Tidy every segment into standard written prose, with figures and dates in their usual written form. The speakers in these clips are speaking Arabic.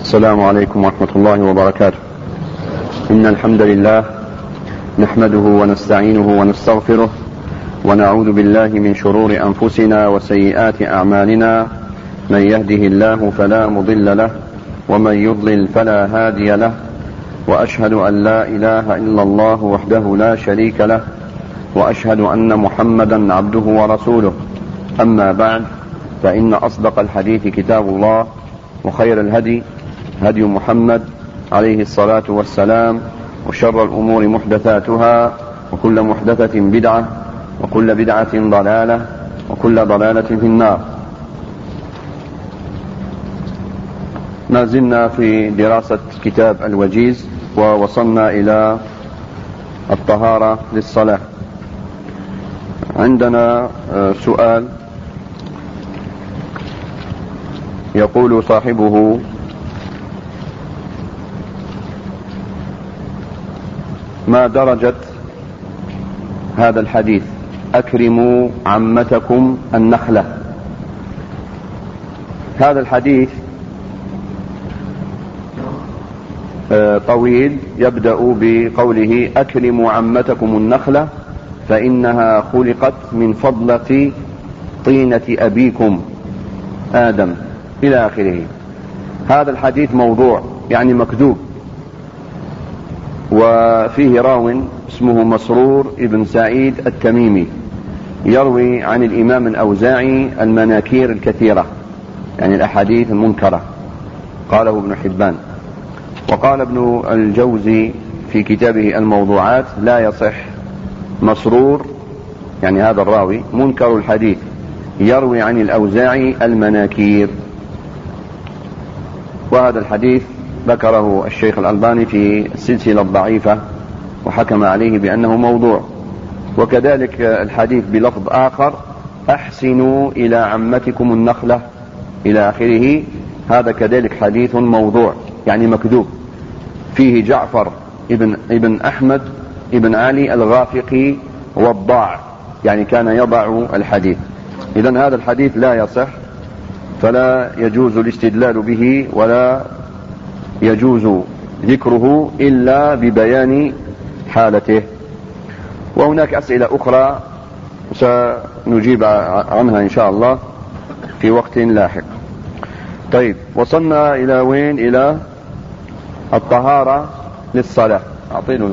السلام عليكم ورحمة الله وبركاته. إن الحمد لله نحمده ونستعينه ونستغفره ونعوذ بالله من شرور أنفسنا وسيئات أعمالنا. من يهده الله فلا مضل له ومن يضلل فلا هادي له، وأشهد أن لا إله إلا الله وحده لا شريك له، وأشهد أن محمدا عبده ورسوله. أما بعد، فإن أصدق الحديث كتاب الله، وخير الهدي هدي محمد عليه الصلاة والسلام، وشر الأمور محدثاتها، وكل محدثة بدعة، وكل بدعة ضلالة، وكل ضلالة في النار. ما زلنا في دراسة كتاب الوجيز، ووصلنا إلى الطهارة للصلاة. عندنا سؤال يقول صاحبه: ما درجة هذا الحديث أكرموا عمتكم النخلة؟ هذا الحديث طويل، يبدأ بقوله: أكرموا عمتكم النخلة فإنها خلقت من فضلة طينة أبيكم آدم، إلى آخره. هذا الحديث موضوع، يعني مكذوب، وفيه راو اسمه مسرور ابن سعيد التميمي، يروي عن الإمام الأوزاعي المناكير الكثيرة، يعني الأحاديث المنكرة، قاله ابن حبان. وقال ابن الجوزي في كتابه الموضوعات: لا يصح مسرور، يعني هذا الراوي منكر الحديث، يروي عن الأوزاعي المناكير. وهذا الحديث ذكره الشيخ الألباني في السلسلة الضعيفة، وحكم عليه بأنه موضوع. وكذلك الحديث بلفظ آخر: أحسنوا إلى عمتكم النخلة، إلى آخره. هذا كذلك حديث موضوع، يعني مكذوب، فيه جعفر ابن أحمد ابن علي الغافقي وضاع، يعني كان يضع الحديث. إذن هذا الحديث لا يصح، فلا يجوز الاستدلال به، ولا يجوز ذكره إلا ببيان حالته. وهناك أسئلة أخرى سنجيب عنها إن شاء الله في وقت لاحق. طيب، وصلنا إلى وين؟ إلى الطهارة للصلاة. أعطيله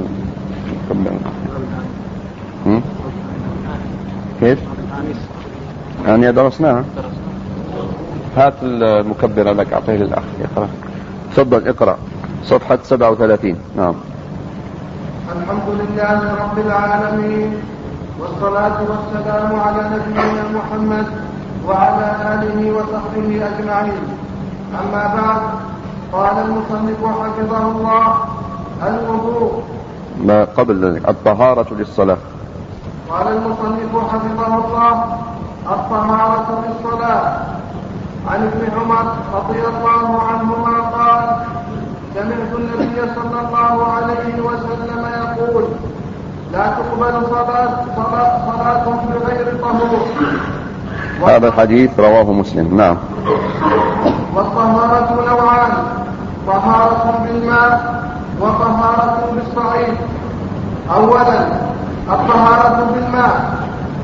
كيف؟ يعني درسناها. هات المكبرة لك، أعطيه للأخ يقرأ. تفضل اقرأ صفحة 37. نعم. الحمد لله رب العالمين، والصلاة والسلام على نبينا محمد وعلى آله وصحبه أجمعين. أما بعد، قال المصنف حفظه الله: الوضوء. ما قبل ذلك الطهارة للصلاة. قال المصنف حفظه الله: الطهارة للصلاة. عن ابن عمر رضي الله عنهما قال: سمعت النبي صلى الله عليه وسلم يقول: لا تقبل صلاة بغير طهور. هذا الحديث رواه مسلم. نعم. والطهارة نوعان: طهارة بالماء وطهارة بالصعيد. أولا، الطهارة بالماء،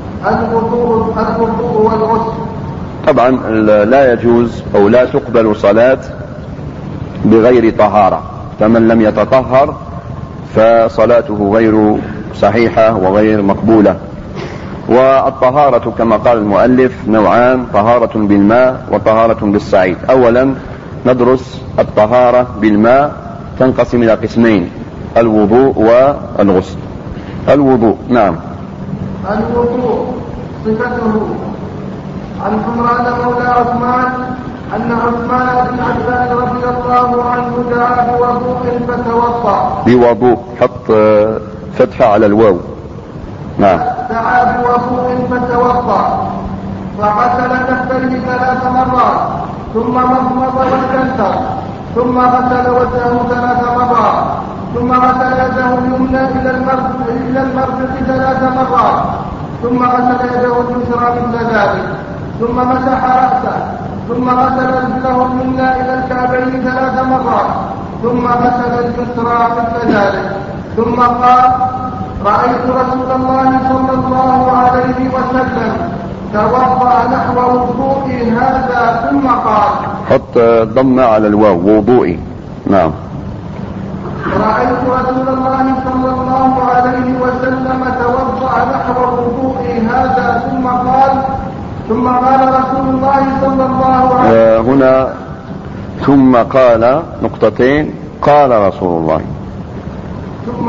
الوضوء والغسل. طبعا لا يجوز أو لا تقبل صلاة بغير طهارة، فمن لم يتطهر فصلاته غير صحيحة وغير مقبولة. والطهارة كما قال المؤلف نوعان: طهارة بالماء وطهارة بالصعيد. أولا ندرس الطهارة بالماء، تنقسم إلى قسمين: الوضوء والغسل. الوضوء. نعم. الوضوء صفته: عن حمران مولى عثمان أن عثمان بن عفان رضي الله عنه دعا بوضوء فتوضأ. بوضوء، حط فتحة على الواو. نعم. دعا بوضوء فتوضأ، فغسل كفيه 3 مرات، ثم مضمض واستنثر، ثم غسل وجهه 3 مرات، ثم غسل يده اليمنى إلى المرفق 3 مرات، ثم غسل يده اليسرى مثل ذلك، ثم مسح رأسه، ثم غسل رجله اليمنى إلى الكعبين الكعبين 3 مرات ثم غسل اليسرى مثل ذلك. ثم قال: رأيت رسول الله صلى الله عليه وسلم توضأ نحو وضوئي هذا. ثم قال: حط ضمة على الواو، وضوئي. نعم. رأيت رسول الله صلى الله عليه وسلم توضأ نحو وضوئي هذا. ثم قال رسول الله صلى الله عليه وسلم هنا ثم قال نقطتين، قال رسول الله. ثم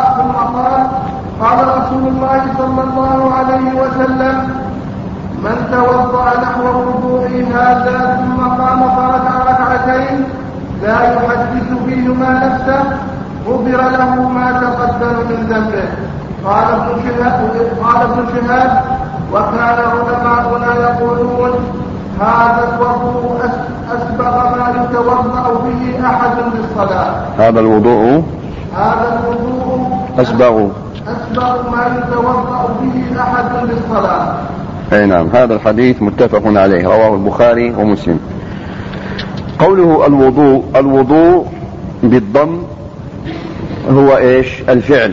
قال رسول الله صلى الله عليه وسلم: من توضأ نحو وضوئي هذا ثم قام فركع ركعتين لا يحدث فيهما نفسه غفر له ما تقدم من ذنبه. قال ابن شهاب: وكان علماؤنا يقولون هذا الوضوء أسبغ ما يتوضأ به أحد للصلاة. هذا الوضوء أسبغ ما يتوضأ به أحد للصلاة. أي نعم. هذا الحديث متفق عليه، رواه البخاري ومسلم. قوله الوضوء بالضم هو إيش؟ الفعل.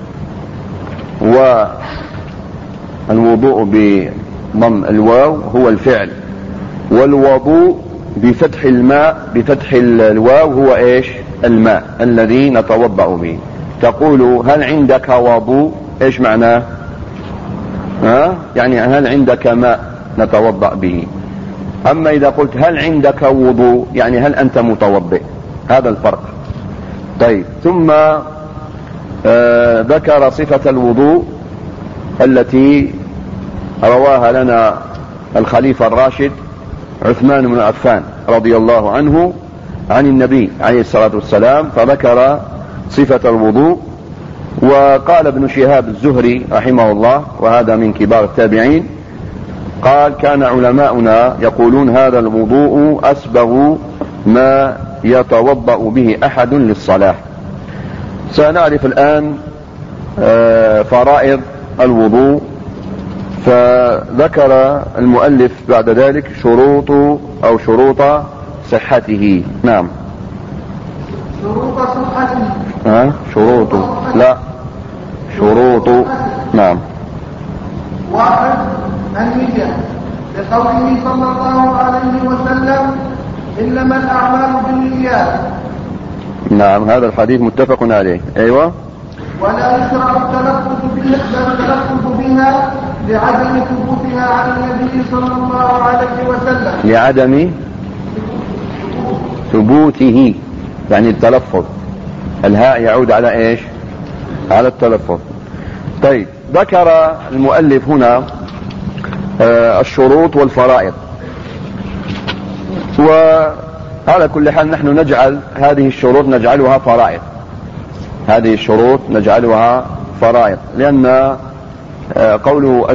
والوضوء بضم الواو هو الفعل، والوضوء بفتح الواو هو إيش؟ الماء الذي نتوضأ به. تقول هل عندك وضوء؟ إيش معناه؟ يعني هل عندك ماء نتوضأ به. أما إذا قلت هل عندك وضوء يعني هل أنت متوضئ. هذا الفرق. طيب، ثم ذكر صفة الوضوء التي رواها لنا الخليفة الراشد عثمان بن عفان رضي الله عنه عن النبي عليه الصلاة والسلام، فذكر صفة الوضوء. وقال ابن شهاب الزهري رحمه الله، وهذا من كبار التابعين، قال: كان علماؤنا يقولون هذا الوضوء أسبغ ما يتوضأ به أحد للصلاة. سنعرف الآن فرائض الوضوء. فذكر المؤلف بعد ذلك شروط صحته. نعم. شروط صحته. شروط. نعم. 1. النية، لقوله صلى الله عليه وسلم: إنما الأعمال بالنيات. نعم، هذا الحديث متفق عليه. أيوة. ولا يشرع التلفظ بها لعدم ثبوتها عن النبي صلى الله عليه وسلم. لعدم ثبوته يعني التلفظ، الهاء يعود على إيش؟ على التلفظ. طيب، ذكر المؤلف هنا الشروط والفرائض. وعلى كل حال نحن نجعل هذه الشروط نجعلها فرائض، لأن قوله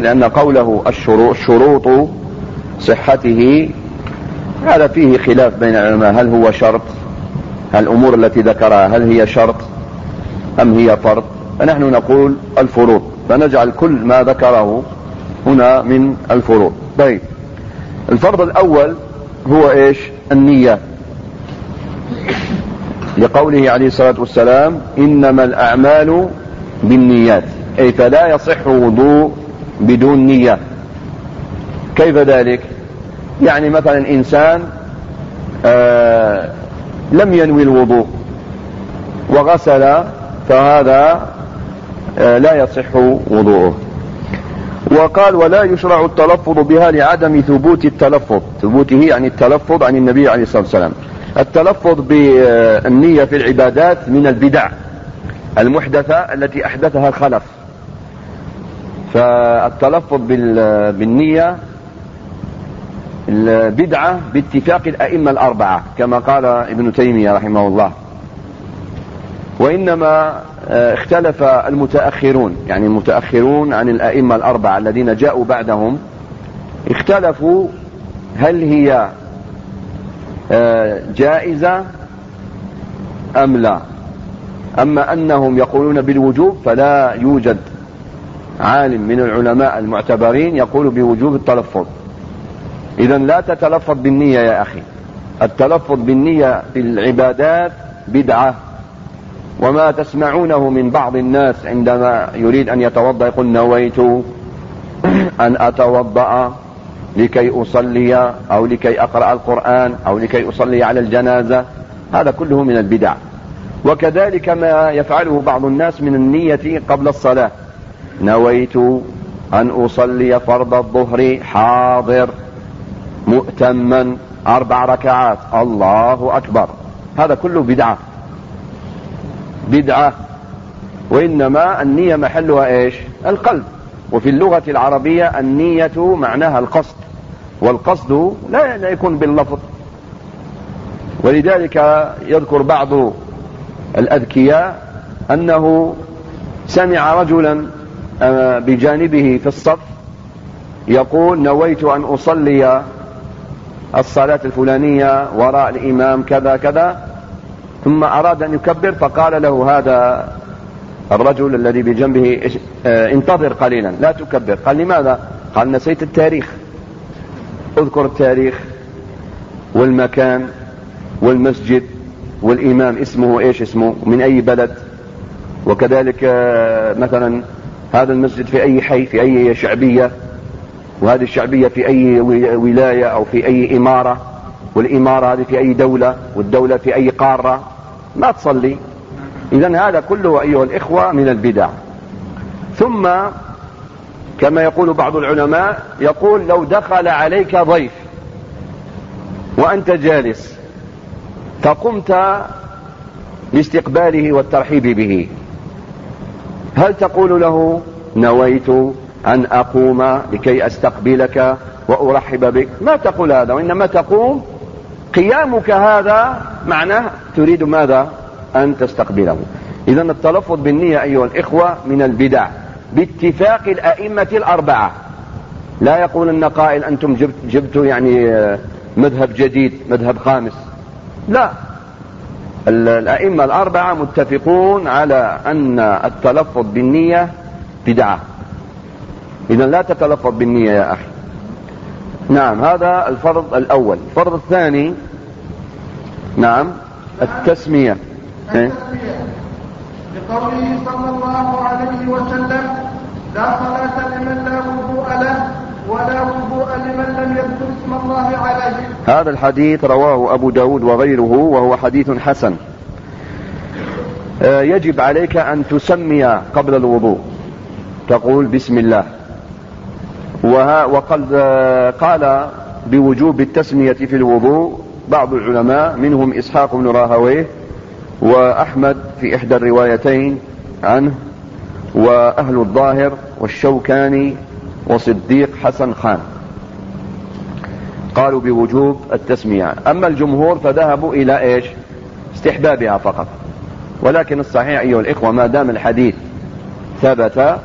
شروط صحته هذا فيه خلاف بين العلماء، هل هو شرط؟ هل الأمور التي ذكرها هل هي شرط أم هي فرض؟ فنحن نقول الفروض، فنجعل كل ما ذكره هنا من الفروض. طيب، الفرض الأول هو إيش؟ النية، لقوله عليه الصلاة والسلام: إنما الأعمال بالنيات، أي فلا يصح وضوء بدون نية. كيف ذلك؟ يعني مثلا إنسان لم ينوي الوضوء وغسل، فهذا لا يصح وضوءه. وقال: ولا يشرع التلفظ بها لعدم ثبوت ثبوته يعني التلفظ عن النبي عليه الصلاة والسلام. التلفظ بالنية في العبادات من البدع المحدثة التي أحدثها الخلف. فالتلفظ بالنية البدعة باتفاق الأئمة الأربعة كما قال ابن تيمية رحمه الله. وإنما اختلف المتأخرون، يعني المتأخرون عن الأئمة الأربعة الذين جاءوا بعدهم، اختلفوا هل هي جائزة أم لا. أما أنهم يقولون بالوجوب فلا يوجد عالم من العلماء المعتبرين يقول بوجوب التلفظ. إذن لا تتلفظ بالنية يا أخي، التلفظ بالنية في العبادات بدعة. وما تسمعونه من بعض الناس عندما يريد أن يتوضأ يقول نويت أن أتوضأ لكي أصلي أو لكي أقرأ القرآن أو لكي أصلي على الجنازة، هذا كله من البدع. وكذلك ما يفعله بعض الناس من النية قبل الصلاة، نويت أن أصلي فرض الظهر حاضر مؤتما 4 ركعات الله أكبر، هذا كله بدعة. وإنما النية محلها إيش؟ القلب. وفي اللغة العربية النية معناها القصد، والقصد لا يكون باللفظ. ولذلك يذكر بعض الأذكياء أنه سمع رجلا بجانبه في الصف يقول نويت أن أصلي الصلاة الفلانية وراء الإمام كذا كذا، ثم أراد أن يكبر فقال له هذا الرجل الذي بجنبه انتظر قليلا لا تكبر. قال لماذا؟ قال نسيت التاريخ. اذكر التاريخ والمكان والمسجد والإمام اسمه إيش اسمه، من أي بلد، وكذلك مثلا هذا المسجد في أي حي، في أي شعبية، وهذه الشعبية في أي ولاية أو في أي إمارة، والإمارة هذه في أي دولة، والدولة في أي قارة، ما تصلي. إذن هذا كله أيها الإخوة من البدع. ثم كما يقول بعض العلماء يقول لو دخل عليك ضيف وأنت جالس فقمت لاستقباله والترحيب به، هل تقول له نويت أن أقوم لكي أستقبلك وأرحب بك؟ ما تقول هذا، وإنما تقوم قيامك هذا معناه تريد ماذا؟ أن تستقبله. إذن التلفظ بالنية أيها الإخوة من البدع باتفاق الأئمة الأربعة. لا يقول أن قائل أنتم جبتوا يعني مذهب جديد، مذهب خامس، لا، الأئمة الأربعة متفقون على أن التلفظ بالنية بدعة. إذن لا تتلفظ بالنية يا أخي. نعم، هذا الفرض الأول. الفرض الثاني نعم التسمية. لقوله صلى الله عليه وسلم لا صلاة لمن لا وضوء له ولا وضوء لمن لم يذكر اسم الله عليه. هذا الحديث رواه أبو داود وغيره وهو حديث حسن. يجب عليك أن تسمي قبل الوضوء، تقول بسم الله. وقد قال بوجوب التسمية في الوضوء بعض العلماء، منهم إسحاق بن راهويه وأحمد في إحدى الروايتين عنه، وأهل الظاهر والشوكاني وصديق حسن خان، قالوا بوجوب التسمية. أما الجمهور فذهبوا إلى إيش؟ استحبابها فقط. ولكن الصحيح أيها الإخوة ما دام الحديث ثبت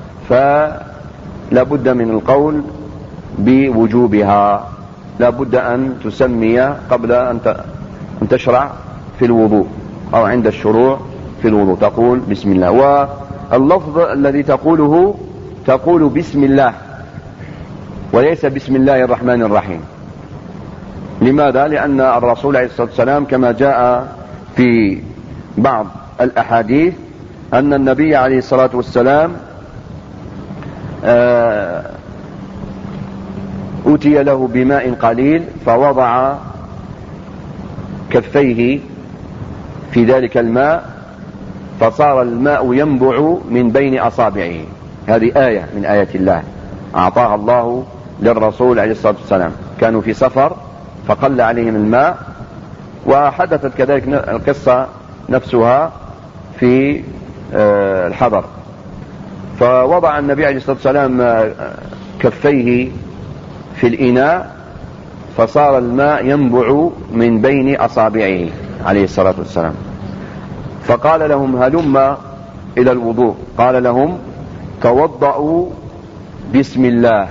فلا بد من القول بوجوبها، لا بد أن تسمي قبل أن تشرع في الوضوء أو عند الشروع في الوضوء تقول بسم الله. واللفظ الذي تقوله تقول بسم الله وليس بسم الله الرحمن الرحيم. لماذا؟ لأن الرسول عليه الصلاة والسلام كما جاء في بعض الأحاديث أن النبي عليه الصلاة والسلام أتي له بماء قليل فوضع كفيه في ذلك الماء فصار الماء ينبع من بين أصابعه. هذه آية من آيات الله أعطاها الله للرسول عليه الصلاة والسلام. كانوا في سفر فقل عليهم الماء، وحدثت كذلك القصة نفسها في الحضر، فوضع النبي عليه الصلاة والسلام كفيه في الإناء فصار الماء ينبع من بين أصابعه عليه الصلاة والسلام. فقال لهم هلم إلى الوضوء، قال لهم توضأوا بسم الله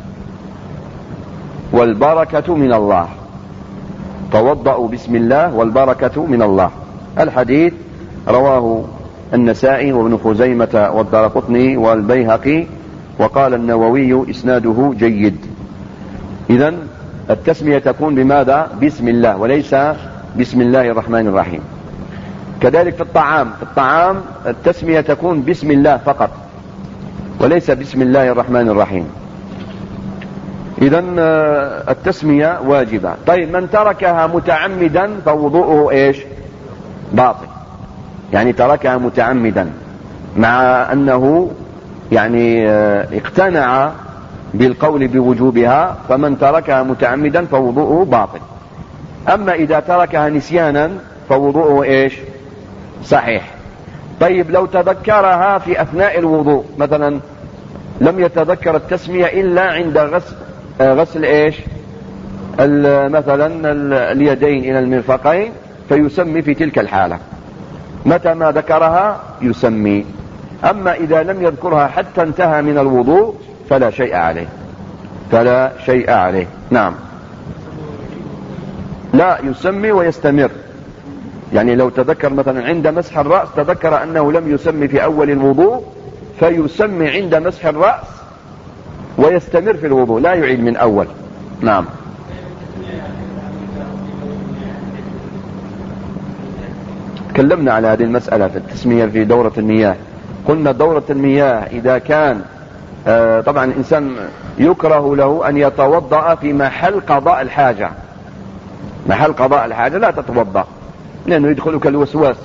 والبركة من الله، توضأوا بسم الله والبركة من الله. الحديث رواه النسائي وابن خزيمة والدارقطني والبيهقي، وقال النووي إسناده جيد. إذن التسمية تكون بماذا؟ بسم الله، وليس بسم الله الرحمن الرحيم. كذلك في الطعام التسمية تكون بسم الله فقط وليس بسم الله الرحمن الرحيم. إذن التسمية واجبة. طيب من تركها متعمدا فوضوءه إيش؟ باطل. يعني تركها متعمدا مع أنه يعني اقتنع بالقول بوجوبها، فمن تركها متعمدا فوضوءه باطل. أما إذا تركها نسيانا فوضوءه إيش؟ صحيح. طيب لو تذكرها في أثناء الوضوء مثلا، لم يتذكر التسمية إلا عند غسل إيش؟ مثلا اليدين إلى المرفقين، فيسمي في تلك الحالة. متى ما ذكرها يسمي. أما إذا لم يذكرها حتى انتهى من الوضوء فلا شيء عليه. نعم. لا، يسمي ويستمر. يعني لو تذكر مثلا عند مسح الرأس، تذكر أنه لم يسمي في أول الوضوء، فيسمي عند مسح الرأس ويستمر في الوضوء، لا يعيد من أول. نعم. تكلمنا على هذه المسألة في التسمية في دورة المياه. قلنا دورة المياه إذا كان طبعا الإنسان يكره له أن يتوضأ في محل قضاء الحاجة. محل قضاء الحاجة لا تتوضأ لأنه يدخلك الوسواس.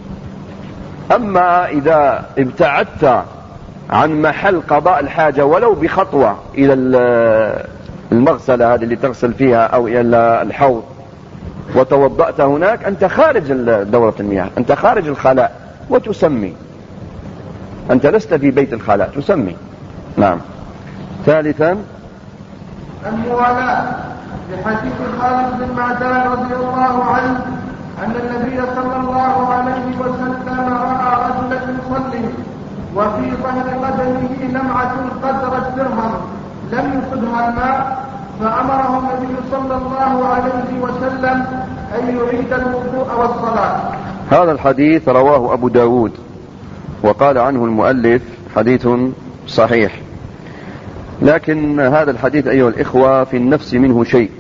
أما إذا ابتعدت عن محل قضاء الحاجة ولو بخطوة إلى المغسلة هذه اللي تغسل فيها أو إلى الحوض وتوضأت هناك، أنت خارج دورة المياه، أنت خارج الخلاء وتسمي. أنت لست في بيت الخلاء، تسمي. نعم. ثالثا الموالاة، لحديث خالد بن معدان رضي الله عنه أن النبي صلى الله عليه وسلم رأى رجلا يصلي وفي ظهر قدمه لمعة قدر الدرهم لم يصبها الماء، فأمره النبي صلى الله عليه وسلم أن يعيد الوضوء والصلاة. هذا الحديث رواه أبو داود وقال عنه المؤلف حديث صحيح، لكن هذا الحديث أيها الإخوة في النفس منه شيء.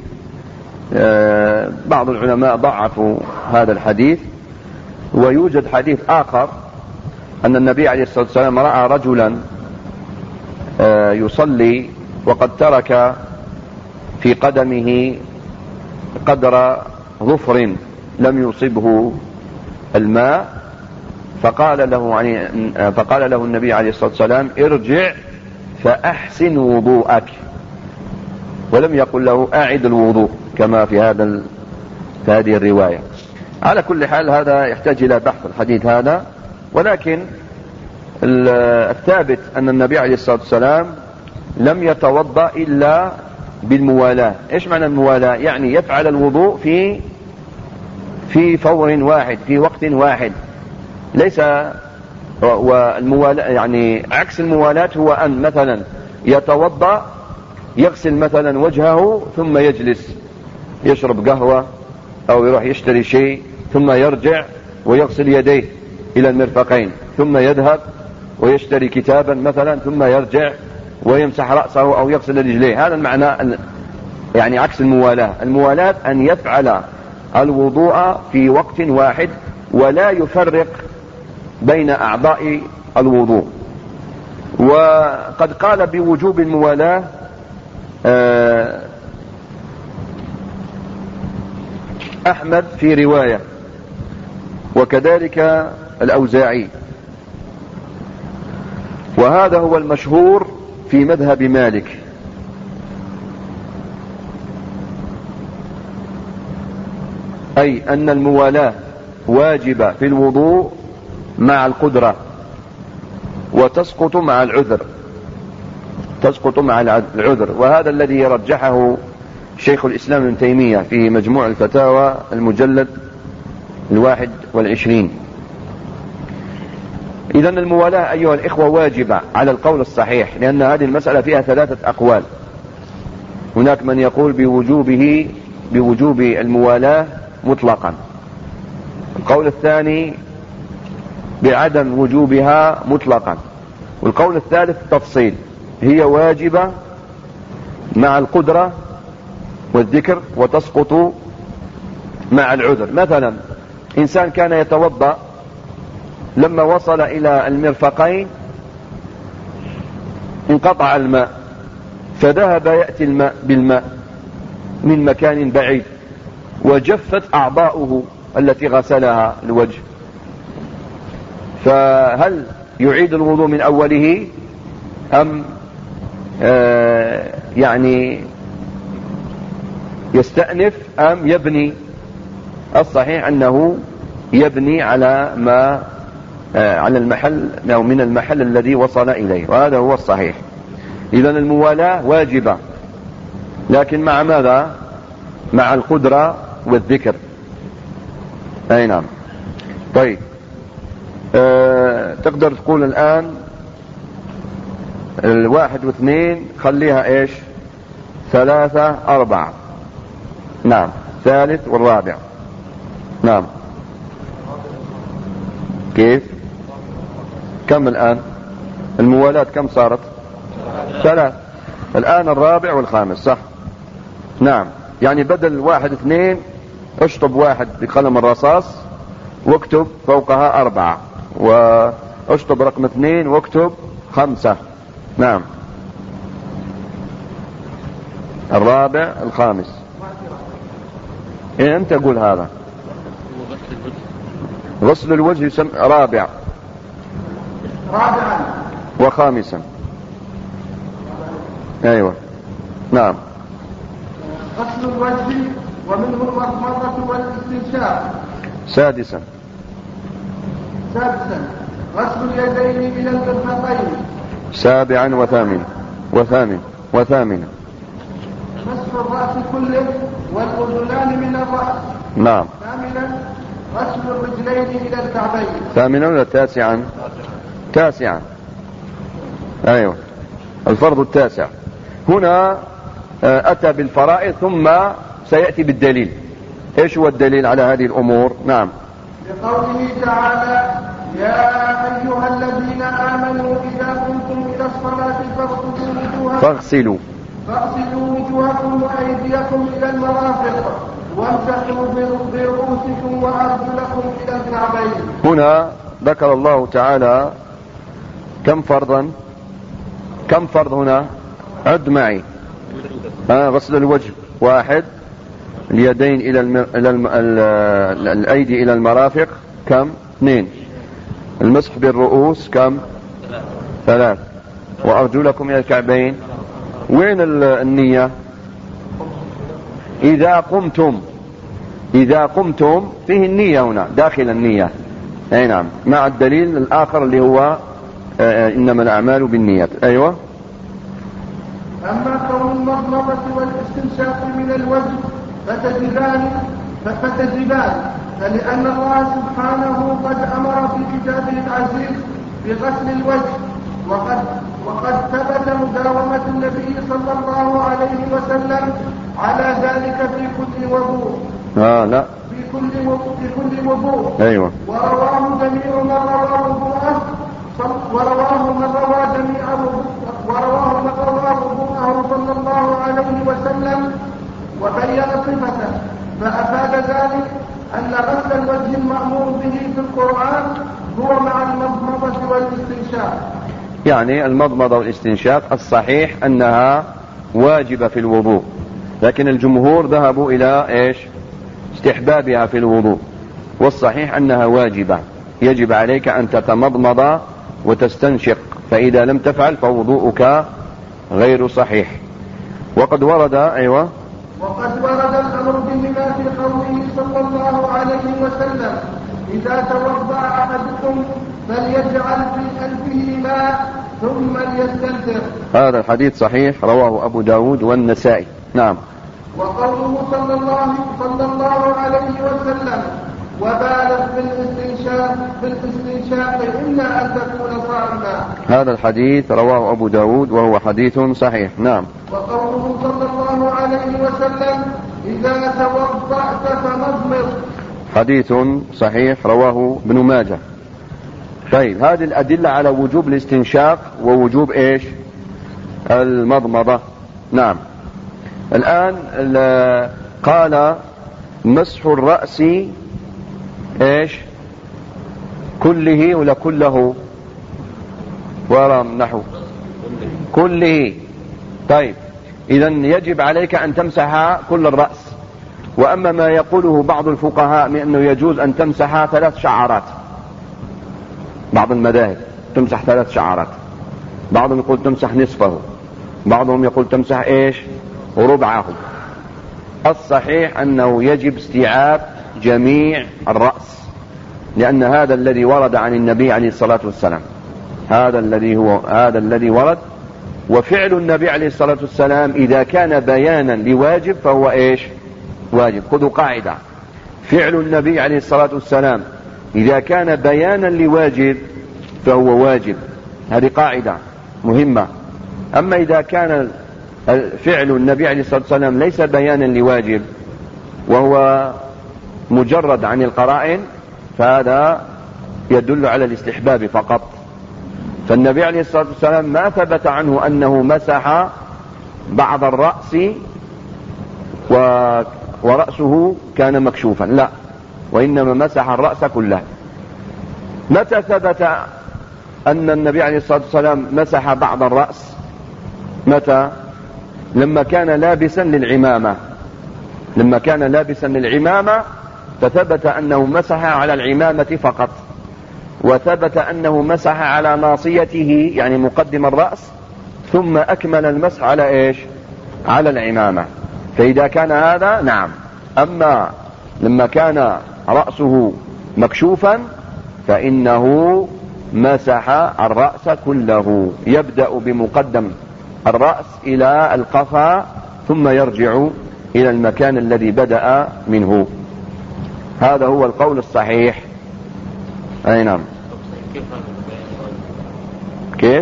بعض العلماء ضعفوا هذا الحديث. ويوجد حديث آخر أن النبي عليه الصلاة والسلام رأى رجلا يصلي وقد ترك في قدمه قدر ظفر لم يصبه الماء، فقال له النبي عليه الصلاة والسلام ارجع فأحسن وضوءك، ولم يقل له أعد الوضوء كما في هذه الرواية. على كل حال هذا يحتاج إلى بحث الحديث هذا، ولكن الثابت أن النبي عليه الصلاة والسلام لم يتوضأ إلا بالموالاة. إيش معنى الموالاة؟ يعني يفعل الوضوء في فور واحد، في وقت واحد. ليس والموالاة يعني عكس الموالاة هو أن مثلا يتوضأ يغسل مثلا وجهه ثم يجلس يشرب قهوة أو يروح يشتري شيء ثم يرجع ويغسل يديه إلى المرفقين ثم يذهب ويشتري كتابا مثلا ثم يرجع ويمسح رأسه أو يغسل رجليه. هذا المعنى يعني عكس الموالاة. الموالاة أن يفعل الوضوء في وقت واحد ولا يفرق بين أعضاء الوضوء. وقد قال بوجوب الموالاة أحمد في رواية وكذلك الأوزاعي، وهذا هو المشهور في مذهب مالك. أي أن الموالاة واجبة في الوضوء مع القدرة وتسقط مع العذر، تسقط مع العذر. وهذا الذي رجحه شيخ الإسلام ابن تيمية في مجموع الفتاوى المجلد 21. إذن الموالاة أيها الإخوة واجبة على القول الصحيح، لأن هذه المسألة فيها 3 أقوال. هناك من يقول بوجوب الموالاة مطلقا، القول الثاني بعدم وجوبها مطلقا، والقول الثالث تفصيل، هي واجبة مع القدرة والذكر وتسقط مع العذر. مثلا إنسان كان يتوضأ، لما وصل إلى المرفقين انقطع الماء، فذهب يأتي الماء بالماء من مكان بعيد، وجفت أعضاؤه التي غسلها الوجه، فهل يعيد الوضوء من أوله أم يعني يستأنف أم يبني؟ الصحيح أنه يبني على ما على المحل أو من المحل الذي وصل إليه، وهذا هو الصحيح. إذن الموالاة واجبة، لكن مع ماذا؟ مع القدرة والذكر. أي نعم. طيب، تقدر تقول الآن 1 و2 خليها إيش؟ 3 4. نعم، 3 والرابع. نعم. كيف؟ كم الآن الموالاة؟ كم صارت؟ 3. الآن الرابع والخامس، صح؟ نعم. يعني بدل 1 2 اشطب 1 بقلم الرصاص واكتب فوقها 4، واشطب رقم 2 واكتب 5. نعم، الرابع الخامس. إيه أنت قول هذا. غسل الوجه يسمى رابعا وخامسا. أيوة. نعم. غسل الوجه ومنه المضمضة والاستنشاق. سادسا غسل اليدين إلى المرفقين. 7 وثامنا. مسح الرأس كله والأذنان من الرأس. نعم. 8 غسل الرجلين إلى الكعبين. 8 ولا 9؟ 9. أيوة، الفرض 9. هنا أتى بالفرائض ثم سيأتي بالدليل. إيش هو الدليل على هذه الأمور؟ نعم، لقوله تعالى: يا أيها الذين آمنوا إذا قمتم إلى الصلاة فاغسلوا وجوهكم وأيديكم إلى المرافق وامسحوا برؤوسكم وأرجلكم إلى الكعبين. هنا ذكر الله تعالى كم فرضا؟ كم فرض هنا؟ عد معي. غسل الوجه 1، اليدين إلى الأيدي إلى المرافق كم؟ 2، المسح بالرؤوس كم؟ 3، وأرجلكم إلى الكعبين. وين النية؟ إذا قمتم فيه النية هنا، داخل النية. أي نعم، مع الدليل الآخر اللي هو إنما الأعمال بالنيات. أيوة. أما كون المضمضة والاستنشاق من الوجه فتجبان، فلأن الله سبحانه قد أمر في كتابه العزيز بغسل الوجه، وقد ثبت مداومة النبي صلى الله عليه وسلم على ذلك في كل وضوء. لا، في كل وضوء. أيوة. ورواه جميع من روى وضوءه، ورواه من روى وضوءه صلى الله عليه وسلم وبين صفته، فأفاد ذلك أن غسل الوجه المأمور به في القرآن هو مع المضمضة والاستنشاق. يعني المضمضة والاستنشاق الصحيح أنها واجبة في الوضوء، لكن الجمهور ذهبوا إلى إيش؟ استحبابها في الوضوء، والصحيح أنها واجبة، يجب عليك أن تتمضمض وتستنشق، فإذا لم تفعل فوضوءك غير صحيح. وقد ورد الأمر بهما في قوله صلى الله عليه وسلم: إذا توضأ أحدكم فليجعل في أنفه ماء ثم ليستنثر. هذا الحديث صحيح، رواه أبو داود والنسائي. نعم. وقوله صلى الله عليه وسلم: وبالغ في الاستنشاق إلا أن تكون صائما. هذا الحديث رواه أبو داود وهو حديث صحيح. نعم. وقوله صلى الله عليه وسلم: إذا توضأت فمضمض. حديث صحيح رواه ابن ماجه. طيب، هذه الأدلة على وجوب الاستنشاق ووجوب إيش؟ المضمضة. نعم. الآن قال مسح الرأس ايش كله ولا كله؟ ورم نحو كله. طيب إذن يجب عليك أن تمسح كل الرأس. وأما ما يقوله بعض الفقهاء من أنه يجوز أن تمسح 3 شعرات، بعض المذاهب تمسح 3 شعرات، بعضهم يقول تمسح نصفه، بعضهم يقول تمسح ايش ربعه. الصحيح أنه يجب استيعاب جميع الرأس، لأن هذا الذي ورد عن النبي عليه الصلاة والسلام، هذا الذي ورد. وفعل النبي عليه الصلاة والسلام إذا كان بيانا لواجب فهو ايش واجب. خذوا قاعدة: فعل النبي عليه الصلاة والسلام إذا كان بيانا لواجب فهو واجب. هذه قاعدة مهمة. أما إذا كان فعل النبي عليه الصلاة والسلام ليس بيانا لواجب وهو مجرد عن القرائن فهذا يدل على الاستحباب فقط. فالنبي عليه الصلاة والسلام ما ثبت عنه أنه مسح بعض الرأس ورأسه كان مكشوفا، لا، وإنما مسح الرأس كله. متى ثبت أن النبي عليه الصلاة والسلام مسح بعض الرأس؟ متى؟ لما كان لابسا للعمامة، لما كان لابسا للعمامة فثبت أنه مسح على العمامة فقط، وثبت أنه مسح على ناصيته يعني مقدم الرأس، ثم أكمل المسح على إيش؟ على العمامة. فإذا كان هذا نعم. أما لما كان رأسه مكشوفا فإنه مسح الرأس كله، يبدأ بمقدم الرأس إلى القفا ثم يرجع إلى المكان الذي بدأ منه. هذا هو القول الصحيح. أي نعم. كيف؟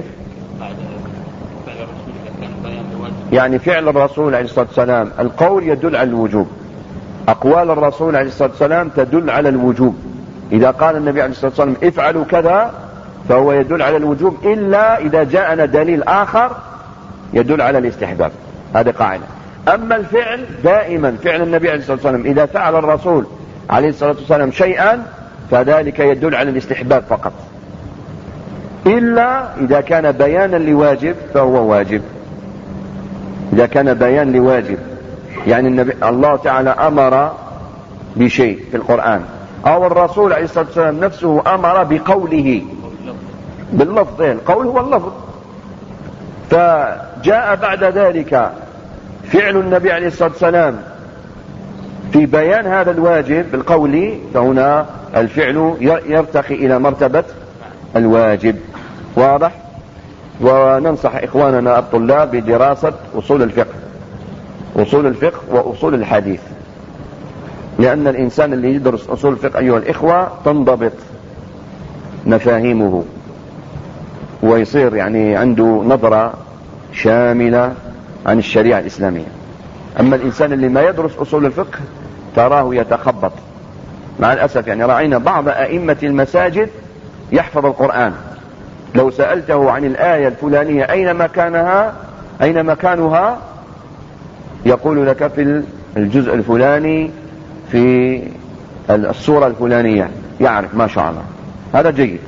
يعني فعل الرسول عليه الصلاة والسلام القول يدل على الوجوب، أقوال الرسول عليه الصلاة والسلام تدل على الوجوب. إذا قال النبي عليه الصلاة والسلام افعلوا كذا فهو يدل على الوجوب، إلا إذا جاءنا دليل آخر يدل على الاستحباب. هذه قاعدة. أما الفعل دائما فعل النبي عليه الصلاة والسلام إذا فعل الرسول عليه الصلاة والسلام شيئا فذلك يدل على الاستحباب فقط، إلا إذا كان بيانا لواجب فهو واجب. إذا كان بيان لواجب يعني النبي الله تعالى أمر بشيء في القرآن أو الرسول عليه الصلاة والسلام نفسه أمر بقوله باللفظ، القول هو اللفظ، فجاء بعد ذلك فعل النبي عليه الصلاة والسلام في بيان هذا الواجب بالقول، فهنا الفعل يرتقي إلى مرتبة الواجب. واضح؟ وننصح إخواننا الطلاب بدراسة أصول الفقه، أصول الفقه وأصول الحديث، لأن الإنسان اللي يدرس أصول الفقه أيها الإخوة تنضبط مفاهيمه ويصير يعني عنده نظرة شاملة عن الشريعة الإسلامية. أما الإنسان اللي ما يدرس أصول الفقه تراه يتخبط مع الأسف. يعني رأينا بعض أئمة المساجد يحفظ القرآن، لو سألته عن الآية الفلانية أين مكانها يقول لك في الجزء الفلاني في السورة الفلانية، يعرف ما شاء الله، هذا جيد.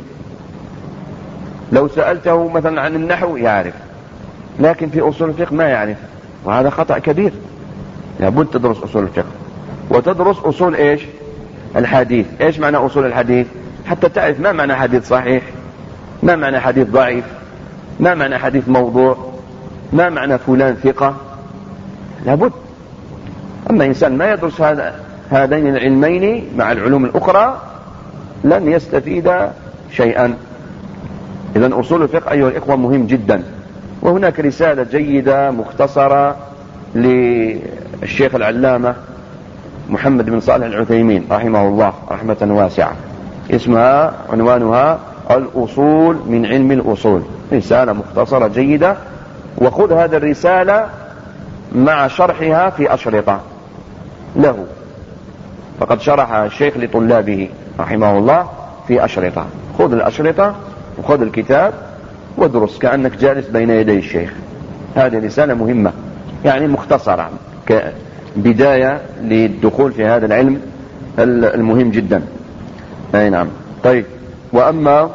لو سألته مثلا عن النحو يعرف، لكن في أصول الفقه ما يعرف، وهذا خطأ كبير. لابد تدرس أصول الفقه وتدرس أصول إيش؟ الحديث. إيش معنى أصول الحديث؟ حتى تعرف ما معنى حديث صحيح، ما معنى حديث ضعيف، ما معنى حديث موضوع، ما معنى فلان ثقة. لابد. أما إنسان ما يدرس هذين العلمين مع العلوم الأخرى لن يستفيد شيئا. إذن أصول الفقه أيها الإخوة مهم جدا. وهناك رسالة جيدة مختصرة للشيخ العلامة محمد بن صالح العثيمين رحمه الله رحمة واسعة، اسمها عنوانها الأصول من علم الأصول، رسالة مختصرة جيدة. وخذ هذه الرسالة مع شرحها في أشرطة له، فقد شرحها الشيخ لطلابه رحمه الله في أشرطة. خذ الأشرطة وخذ الكتاب وادرس كأنك جالس بين يدي الشيخ. هذه رسالة مهمة يعني مختصرة. كبداية للدخول في هذا العلم المهم جدا. أي نعم. طيب وأما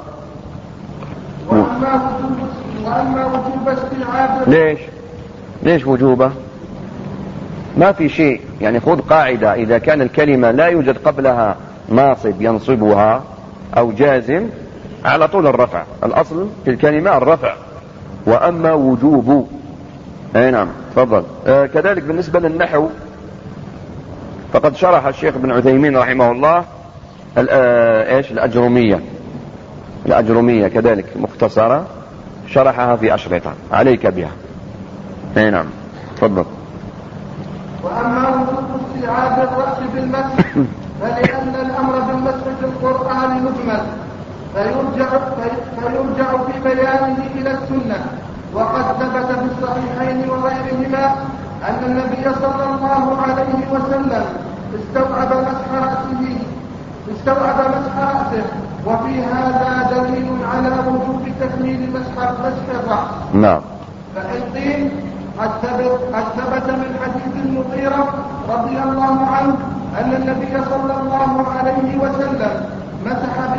وجوب استيعاب. ليش وجوبه؟ ما في شيء، يعني خذ قاعدة: إذا كان الكلمة لا يوجد قبلها ناصب ينصبها أو جازم على طول الرفع، الأصل في الكلمة الرفع. وأما وجوب. أي نعم. تفضل. كذلك بالنسبة للنحو فقد شرح الشيخ ابن عثيمين رحمه الله الأجرمية كذلك مختصرة، شرحها في أشرطة، عليك بها. أي نعم. تفضل. وأما وجوب استيعاب الرأس بالمسح فلأن الأمر بالمسح في القرآن مجمل فيرجع في بيانه إلى السنة. وقد ثبت في الصحيحين وغيرهما أن النبي صلى الله عليه وسلم استوعب مسح رأسه، وفي هذا دليل على وجوب تكميل مسح الرأس. نعم. فإن قيل قد ثبت من حديث المغيرة رضي الله عنه أن النبي صلى الله عليه وسلم مسح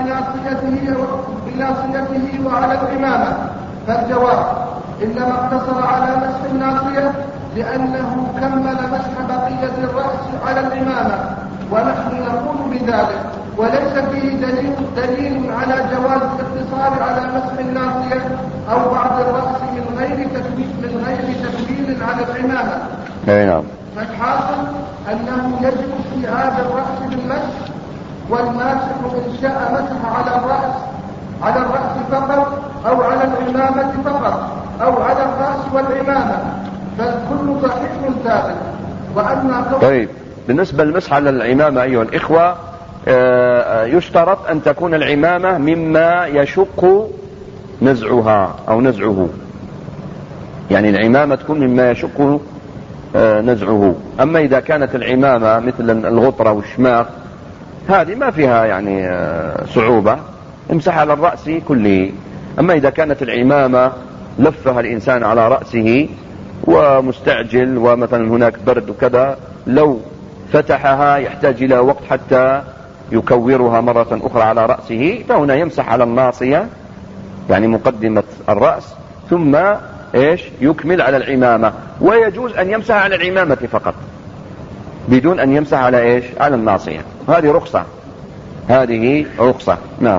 بناصيته وعلى العمامة، فالجواب إنما اقتصر على مسح الناصية لأنه كمل مسح بقية الرأس على العمامة، ونحن نقول بذلك، وليس فيه دليل على جواز الاقتصار على مسح الناصية أو بعض الرأس من غير تكميل على العمامة. نعم. فالحاصل أنه يجب استيعاب الرأس بالمسح، والماسح إن شاء مسح على الرأس فقط أو على العمامة فقط أو على الرأس والعمامة، فالكل صحيح ثابت. طيب بالنسبة للمسح على العمامة أيها الإخوة، يشترط أن تكون العمامة مما يشق نزعها أو نزعه، يعني العمامة تكون مما يشق نزعه. أما إذا كانت العمامة مثل الغطرة والشماغ هذه ما فيها يعني صعوبة، امسح على الرأس كله. أما إذا كانت العمامة لفها الإنسان على رأسه ومستعجل ومثلا هناك برد وكذا، لو فتحها يحتاج إلى وقت حتى يكورها مرة أخرى على رأسه، فهنا يمسح على الناصية يعني مقدمة الرأس، ثم يكمل على العمامة. ويجوز أن يمسح على العمامة فقط بدون أن يمسح على على الناصية. هذه رخصة. نعم.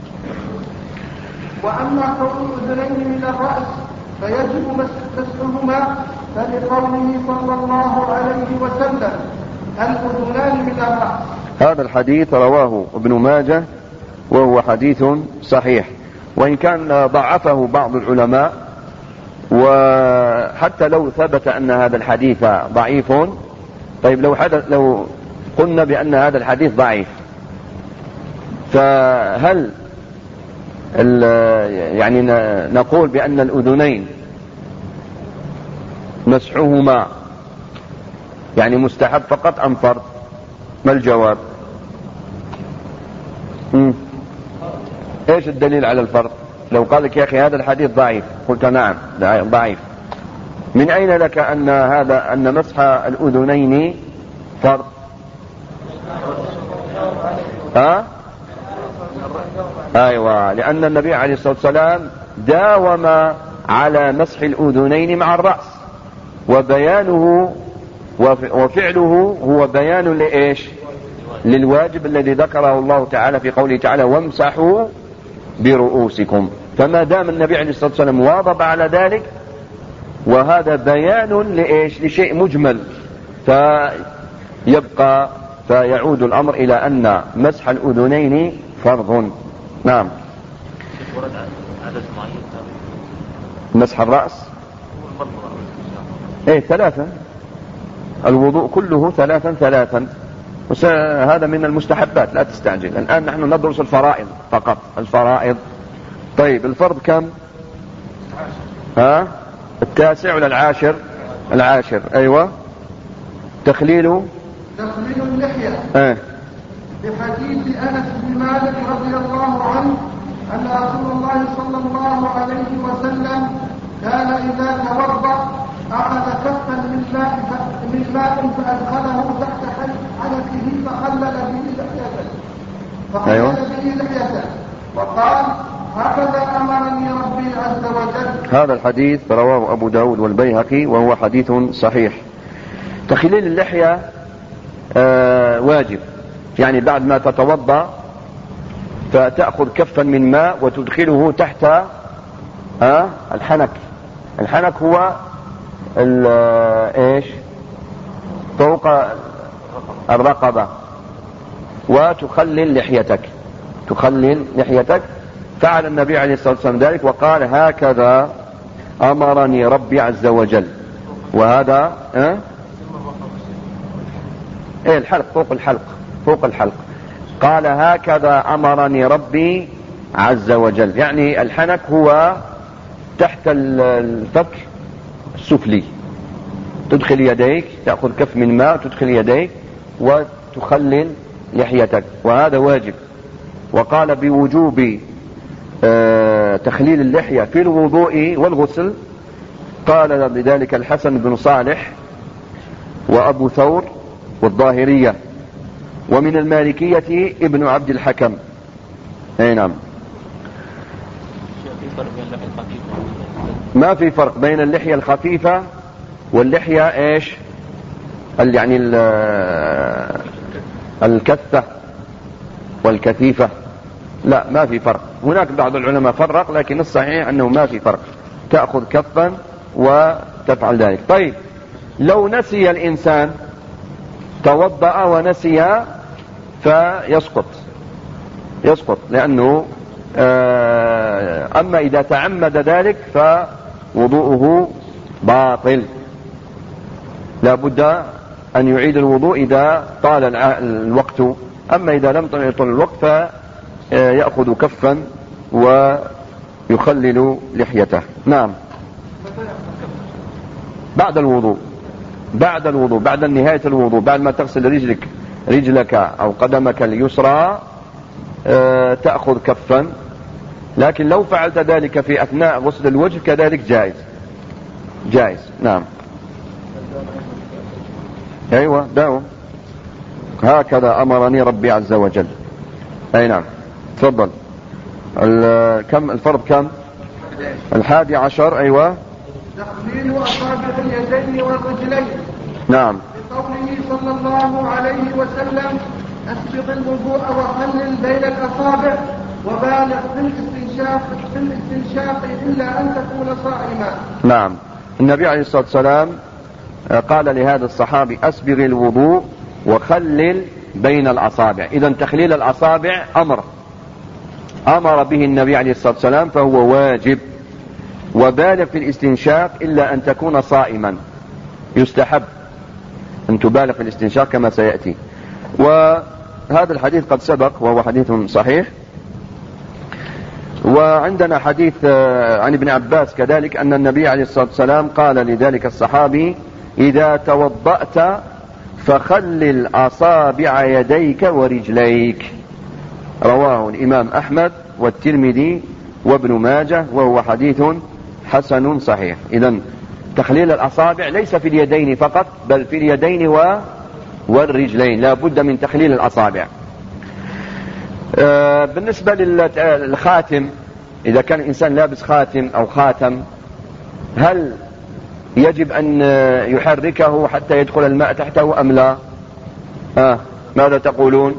وأما كون الأذنين من الرأس فيجب مسحهما، فلقوله صلى الله عليه وسلم الأذنان من الرأس. هذا الحديث رواه ابن ماجه وهو حديث صحيح، وإن كان ضعفه بعض العلماء، وحتى لو ثبت أن هذا الحديث ضعيف. طيب لو قلنا بأن هذا الحديث ضعيف، فهل يعني نقول بأن الأذنين مسحهما يعني مستحب فقط أم فرض؟ ما الجواب؟ ايش الدليل على الفرض؟ لو قال لك يا أخي هذا الحديث ضعيف، قلت نعم ضعيف، من أين لك أن مسح الأذنين فرض؟ أيوة، لأن النبي عليه الصلاة والسلام داوم على مسح الأذنين مع الرأس، وبيانه وفعله هو بيان للواجب الذي ذكره الله تعالى في قوله تعالى وامسحوا برؤوسكم. فما دام النبي عليه الصلاة والسلام واظب على ذلك، وهذا بيان لشيء مجمل، فيعود الأمر إلى أن مسح الأذنين فرض. نعم. مسح الرأس 3، الوضوء كله 3، هذا من المستحبات، لا تستعجل. الآن نحن ندرس الفرائض فقط، الفرائض. طيب الفرض كم؟ 9 ولا 10؟ 10. أيوة. تخليل اللحية. بحديث أنس بن مالك رضي الله عنه أن رسول الله صلى الله عليه وسلم كان إذا توضأ أخذ كفا من من ماء فأدخله تحت حنكه فخلل به لحيته وقال هكذا أمرني ربي عز وجل. هذا الحديث رواه أبو داود والبيهقي وهو حديث صحيح. تخليل اللحية واجب، يعني بعد ما تتوضأ فتأخذ كفا من ماء وتدخله تحت الحنك. الحنك هو ايش؟ فوق الرقبة، وتخلل لحيتك. فعل النبي عليه الصلاة والسلام ذلك وقال هكذا أمرني ربي عز وجل. وهذا الحلق، فوق الحلق قال هكذا أمرني ربي عز وجل، يعني الحنك هو تحت الفك السفلي. تدخل يديك، تأخذ كف من ماء تدخل يديك وتخلل لحيتك، وهذا واجب. وقال بوجوب تخليل اللحية في الوضوء والغسل، قال بذلك الحسن بن صالح وأبو ثور والظاهرية، ومن المالكية ابن عبد الحكم. اي نعم. ما في فرق بين اللحية الخفيفة واللحية ايش يعني الكثة والكثيفة، لا ما في فرق. هناك بعض العلماء فرق، لكن الصحيح انه ما في فرق، تأخذ كفا وتفعل ذلك. طيب لو نسي الانسان، توضأ ونسي، فيسقط لأنه أما إذا تعمد ذلك فوضوءه باطل، لا بد أن يعيد الوضوء إذا طال الوقت. أما إذا لم يطل الوقت فيأخذ كفا ويخلل لحيته. نعم. بعد الوضوء، بعد نهاية الوضوء، بعد ما تغسل رجلك أو قدمك اليسرى تأخذ كفا. لكن لو فعلت ذلك في أثناء غسل الوجه كذلك جائز. نعم. أيوة داوم. هكذا أمرني ربي عز وجل. أي نعم. تفضل. كم الفرض؟ كم؟ 11. أيوة. تخليل أصابع اليدين والرجلين. نعم. بقوله صلى الله عليه وسلم أسبغ الوضوء وخلل بين الأصابع وبالغ في الاستنشاق إلا أن تكون صائما. نعم. النبي عليه الصلاة والسلام قال لهذا الصحابي أسبغ الوضوء وخلل بين الأصابع. إذن تخليل الأصابع أمر به النبي عليه الصلاة والسلام، فهو واجب. وبالغ في الاستنشاق إلا أن تكون صائما، يستحب أن تبالغ في الاستنشاق كما سيأتي. وهذا الحديث قد سبق وهو حديث صحيح. وعندنا حديث عن ابن عباس كذلك أن النبي عليه الصلاة والسلام قال لذلك الصحابي إذا توضأت فخلل أصابع يديك ورجليك. رواه الإمام أحمد والترمذي وابن ماجه وهو حديث حسن صحيح. إذن تخليل الأصابع ليس في اليدين فقط، بل في اليدين والرجلين، لا بد من تخليل الأصابع. بالنسبة للخاتم، إذا كان الإنسان لابس خاتم أو خاتم، هل يجب أن يحركه حتى يدخل الماء تحته أم لا؟ ماذا تقولون؟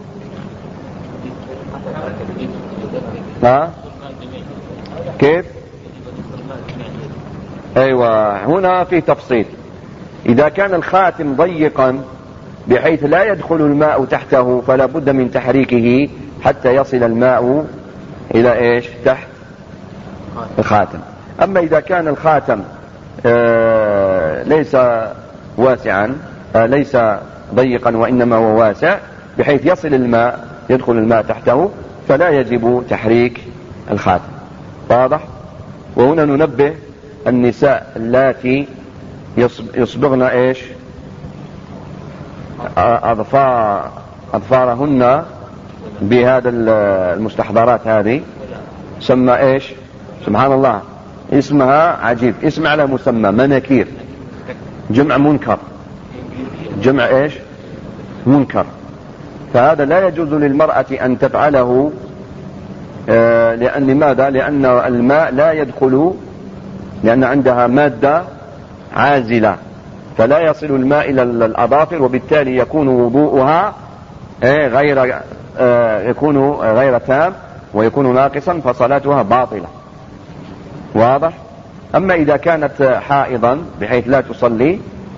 كيف؟ أيوة، هنا في تفصيل. إذا كان الخاتم ضيقا بحيث لا يدخل الماء تحته فلا بد من تحريكه حتى يصل الماء إلى إيش؟ تحت الخاتم. أما إذا كان الخاتم ليس واسعا، ليس ضيقا وإنما هو واسع بحيث يصل الماء، يدخل الماء تحته، فلا يجب تحريك الخاتم. واضح؟ وهنا ننبه النساء اللاتي يصبغن إيش؟ أظفارهن بهذا المستحضرات هذه، سمى إيش؟ سبحان الله، اسمها عجيب، اسم على مسمى، مناكير، جمع منكر. جمع إيش؟ منكر. فهذا لا يجوز للمرأة أن تفعله. لأن ماذا؟ لأن الماء لا يدخل، لأن عندها مادة عازلة فلا يصل الماء إلى الأظافر، وبالتالي يكون وضوءها يكون غير تام ويكون ناقصا، فصلاتها باطلة. واضح؟ أما إذا كانت حائضا بحيث لا تصلي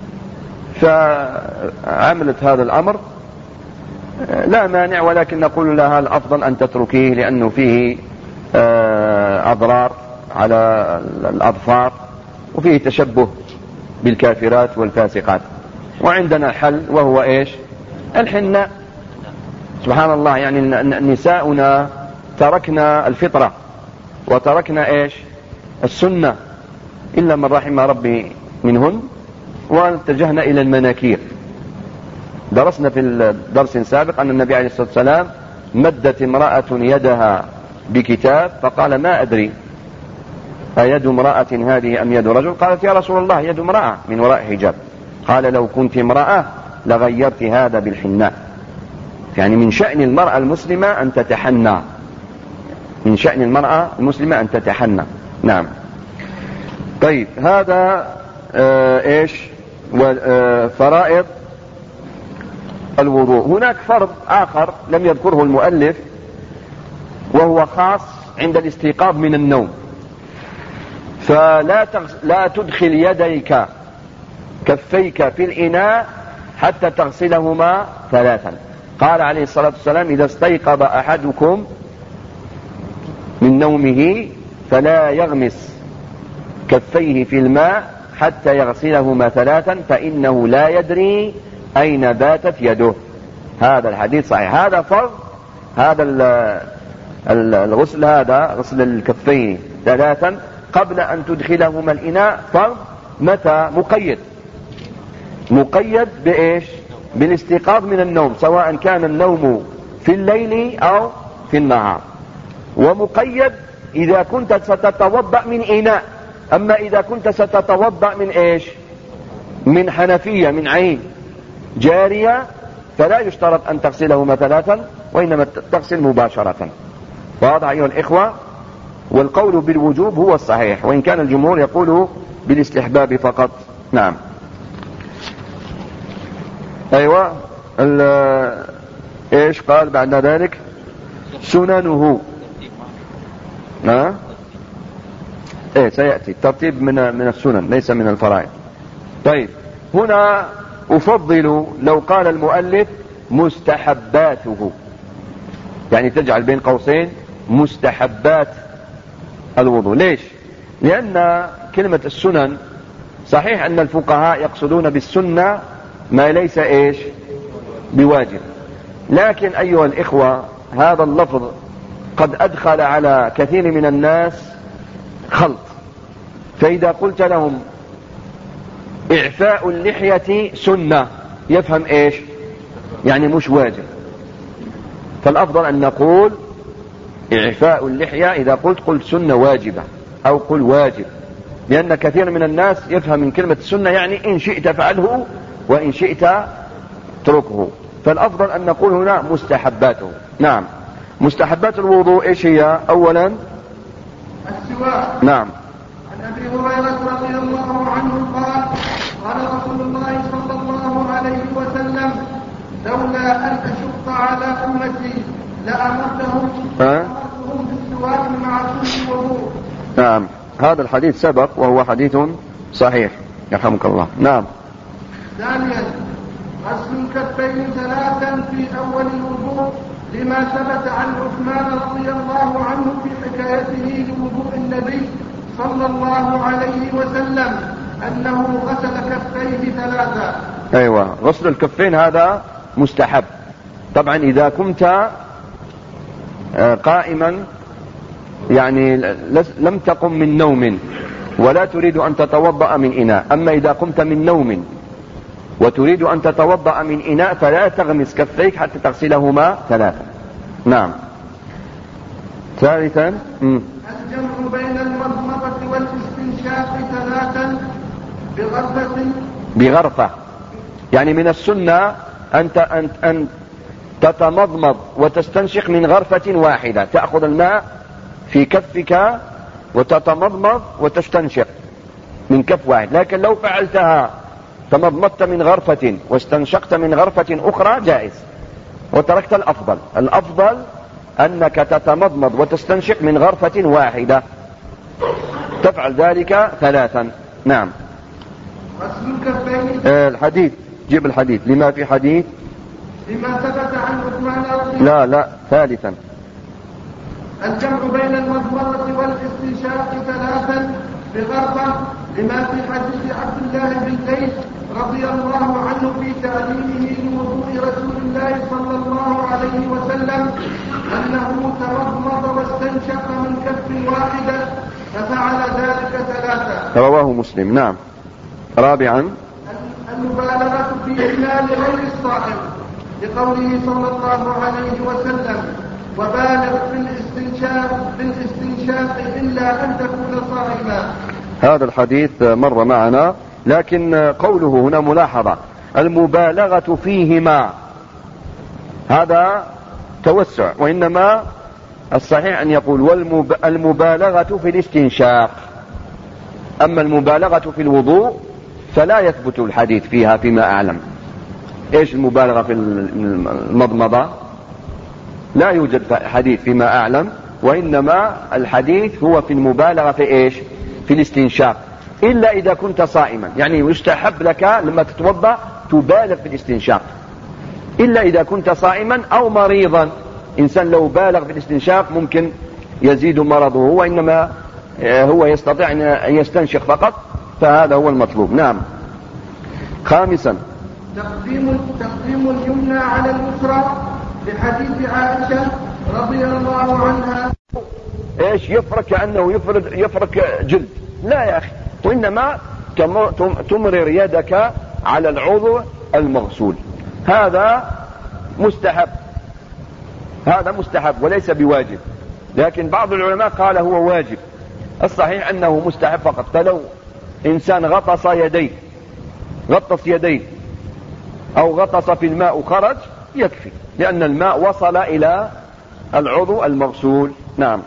فعملت هذا الأمر لا مانع، ولكن نقول لها الأفضل أن تتركيه لأنه فيه أضرار على الأظفار وفيه تشبه بالكافرات والفاسقات. وعندنا حل وهو إيش؟ الحناء. سبحان الله، يعني نساؤنا تركنا الفطرة وتركنا إيش؟ السنة إلا من رحم ربي منهن، واتجهنا إلى المناكير. درسنا في الدرس السابق أن النبي عليه الصلاة والسلام مدت امرأة يدها بكتاب فقال ما أدري أيد امرأة هذه أم يد رجل؟ قالت يا رسول الله يد امرأة من وراء حجاب. قال لو كنت امرأة لغيرت هذا بالحناء. يعني من شأن المرأة المسلمة أن تتحنى، من شأن المرأة المسلمة أن تتحنى. نعم. طيب، هذا إيش؟ فرائض الوضوء. هناك فرض آخر لم يذكره المؤلف وهو خاص عند الاستيقاظ من النوم. فلا تدخل يديك كفيك في الإناء حتى تغسلهما 3. قال عليه الصلاة والسلام إذا استيقظ أحدكم من نومه فلا يغمس كفيه في الماء حتى يغسلهما 3 فإنه لا يدري أين باتت يده. هذا الحديث صحيح. هذا فرض، هذا الغسل، هذا غسل الكفين 3 قبل أن تدخلهما الإناء فرض. متى؟ مقيد بإيش؟ بالاستيقاظ من النوم، سواء كان النوم في الليل أو في النهار. ومقيد إذا كنت ستتوضأ من إناء. أما إذا كنت ستتوضأ من إيش؟ من حنفية، من عين جارية، فلا يشترط أن تغسلهما 3 وإنما تغسل مباشرة. واضح أيها الإخوة؟ والقول بالوجوب هو الصحيح، وإن كان الجمهور يقول بالاستحباب فقط. نعم. أيوة. إيش قال بعد ذلك؟ سننه. سيأتي الترتيب من السنن ليس من الفرائض. طيب، هنا أفضل لو قال المؤلف مستحباته، يعني تجعل بين قوسين مستحبات الوضوء. ليش؟ لأن كلمة السنن صحيح أن الفقهاء يقصدون بالسنة ما ليس إيش؟ بواجب، لكن أيها الإخوة هذا اللفظ قد أدخل على كثير من الناس خلط. فإذا قلت لهم إعفاء اللحية سنة يفهم إيش؟ يعني مش واجب. فالأفضل أن نقول إعفاء اللحية، إذا قلت سنة واجبة أو قل واجب، لأن كثير من الناس يفهم من كلمة السنة يعني إن شئت فعله وإن شئت اتركه. فالأفضل أن نقول هنا مستحباته. نعم. مستحبات الوضوء إيش هي؟ أولا السواك. نعم. عن أبي هريرة رضي الله عنه قال قال رسول الله صلى الله عليه وسلم لولا أن أشق على أمتي لأمرتهم بالسواك مع كل وضوء. نعم. هذا الحديث سبق وهو حديث صحيح يرحمك الله. نعم. ثانيا غسل الكفين 3 في أول الوضوء لما ثبت عن عثمان رضي الله عنه في حكايته لوضوء النبي صلى الله عليه وسلم أنه غسل كفيه 3. أيوة، غسل الكفين هذا مستحب. طبعا إذا كنت قائما يعني لم تقم من نوم ولا تريد أن تتوضأ من إناء. أما إذا قمت من نوم وتريد أن تتوضأ من إناء فلا تغمس كفيك حتى تغسلهما 3. نعم. ثالثا الجمع بين المضمضة والاستنشاق 3 بغرفة يعني من السنة أن تتمضمض وتستنشق من غرفة واحدة، تأخذ الماء في كفك وتتمضمض وتستنشق من كف واحد. لكن لو فعلتها تمضمضت من غرفة واستنشقت من غرفة أخرى جائز، وتركت الأفضل أنك تتمضمض وتستنشق من غرفة واحدة، تفعل ذلك 3. نعم. الحديث، جيب الحديث. لما في حديث؟ لما ثبت عن عثمان لا 3. الجمع بين المضمضة والاستنشاق 3 بغرفة، لما في حديث عبد الله بن زيد رضي الله عنه في تعليمه لوضوء رسول الله صلى الله عليه وسلم أنه تمضمض واستنشق من كف واحدة ففعل ذلك 3. رواه مسلم. نعم. 4. المبالغة في إهمال غير الصائم، لقوله صلى الله عليه وسلم وبالغ في الاستنشاق إلا أن تكون صائما. هذا الحديث مر معنا، لكن قوله هنا ملاحظة، المبالغة فيهما، هذا توسع، وإنما الصحيح أن يقول المبالغة في الاستنشاق. أما المبالغة في الوضوء فلا يثبت الحديث فيها فيما أعلم. إيش المبالغة في المضمضة؟ لا يوجد حديث فيما أعلم، وإنما الحديث هو في المبالغة في إيش؟ في الاستنشاق، إلا إذا كنت صائما. يعني يستحب لك لما تتوضأ تبالغ في الاستنشاق، إلا إذا كنت صائما أو مريضا. إنسان لو بالغ في الاستنشاق ممكن يزيد مرضه، وإنما هو يستطيع أن يستنشق فقط، فهذا هو المطلوب. نعم. 5. تقديم اليمنى على اليسرى، لحديث عائشة رضي الله عنها. ايش يفرك؟ كأنه يفرك جلد. لا يا أخي، وإنما تمرر يدك على العضو المغسول. هذا مستحب وليس بواجب، لكن بعض العلماء قال هو واجب. الصحيح أنه مستحب فقط. فلو إنسان غطس يديه أو غطس في الماء وخرج يكفي، لأن الماء وصل إلى العضو المغسول. نعم.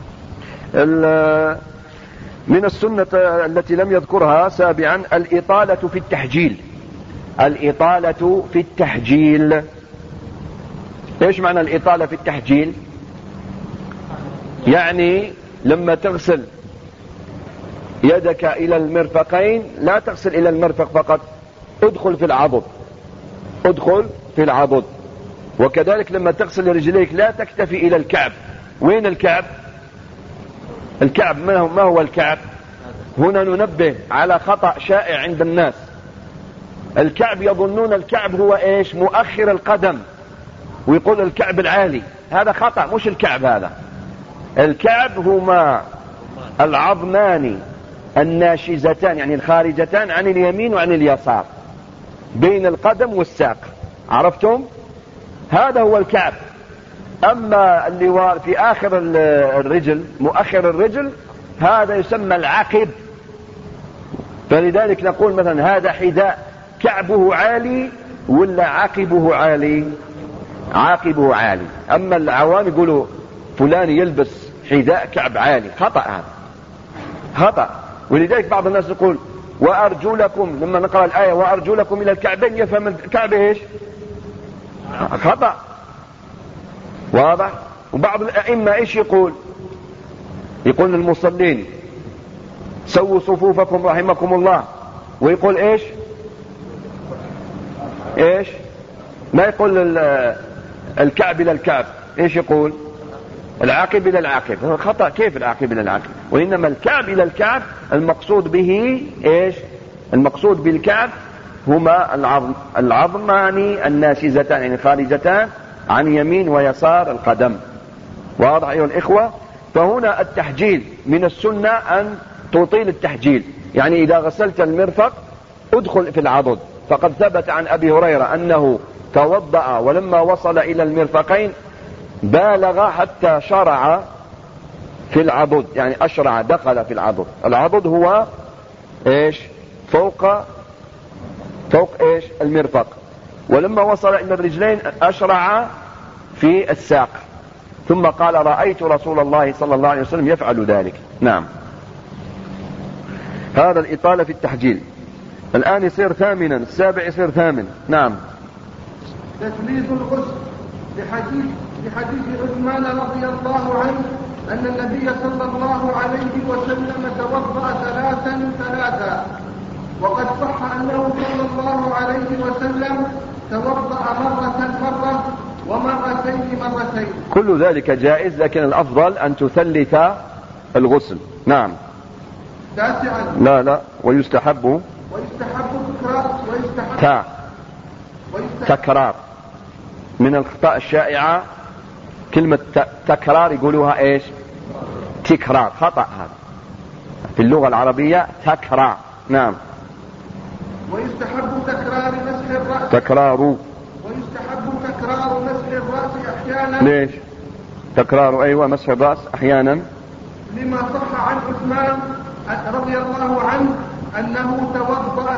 من السنة التي لم يذكرها 7 الإطالة في التحجيل. الإطالة في التحجيل، إيش معنى الإطالة في التحجيل؟ يعني لما تغسل يدك إلى المرفقين لا تغسل إلى المرفق فقط، ادخل في العضد. وكذلك لما تغسل رجليك لا تكتفي إلى الكعب. وين الكعب؟ ما هو الكعب؟ هنا ننبه على خطأ شائع عند الناس. الكعب يظنون الكعب هو إيش؟ مؤخر القدم، ويقول الكعب العالي. هذا خطأ، مش الكعب هذا. الكعب هما العظمان الناشزتان، يعني الخارجتان عن اليمين وعن اليسار، بين القدم والساق. عرفتم؟ هذا هو الكعب. أما اللي في آخر الرجل، مؤخر الرجل، هذا يسمى العقب. فلذلك نقول مثلا هذا حذاء كعبه عالي ولا عقبه عالي؟ عاقبه عالي. أما العوام يقولوا فلان يلبس حذاء كعب عالي. خطأ، هذا خطأ. ولذلك بعض الناس يقول وأرجلكم، لما نقرأ الآية وأرجلكم إلى الكعبين يفهم الكعب إيش؟ خطأ، واضح. وبعض الأئمة إيش يقول للمصلين سووا صفوفكم رحمكم الله، ويقول إيش ما يقول الكعب إلى الكعب، إيش يقول؟ العاقب إلى العاقب. خطأ. كيف العاقب إلى العاقب؟ وإنما الكعب إلى الكعب المقصود به إيش؟ المقصود بالكعب هما العظمان الناشزتان، يعني خارجتان عن يمين ويسار القدم. واضح أيها الإخوة؟ فهنا التحجيل من السنة أن تطيل التحجيل، يعني إذا غسلت المرفق ادخل في العضد. فقد ثبت عن أبي هريرة أنه توضأ ولما وصل إلى المرفقين بالغ حتى شرع في العضد، يعني أشرع، دخل في العضد. العضد هو إيش؟ فوق فوق إيش؟ المرفق. ولما وصل إلى الرجلين أشرع في الساق، ثم قال رأيت رسول الله صلى الله عليه وسلم يفعل ذلك. نعم. هذا الإطالة في التحجيل. الآن يصير ثامنا، السابع يصير ثامن. نعم. تثليث الغسل لحديث عثمان رضي الله عنه أن النبي صلى الله عليه وسلم توضأ ثلاثا، وقد صح أنه صلى الله عليه وسلم توضأ مرة ومرتين. كل ذلك جائز، لكن الأفضل أن تثلث الغسل. نعم. لا ويستحب تكرار. من الخطأ الشائعة كلمة تكرار يقولوها إيش؟ تكرار. خطأ هذا في اللغة العربية. تكرار. نعم. ويستحب تكرار مسح الرأس. ويستحب تكرار مسح الرأس أحيانا. ليش تكرار؟ أيوة، مسح الرأس أحيانا لما صح عن عثمان رضي الله عنه أنه توضأ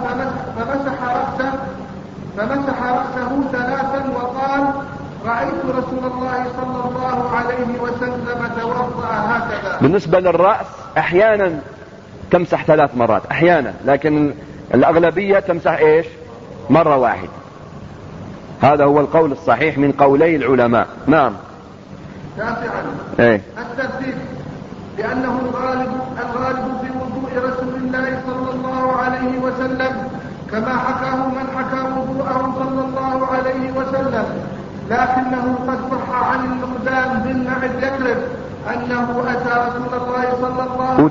فمسح رأسه ثلاثا وقال رأيت رسول الله صلى الله عليه وسلم توضأ هكذا. بالنسبة للرأس أحيانا تمسح 3 مرات أحيانا، لكن الأغلبية تمسح إيش؟ مرة واحدة. هذا هو القول الصحيح من قولي العلماء. نعم. 9. الترتيب، لأنه الغالب في وضوء رسول الله صلى الله عليه وسلم كما حكاه من حكى وضوءه صلى الله عليه وسلم، لكنه قد صح عن المقدام بن معد يكرب أنه أتى رسول الله صلى الله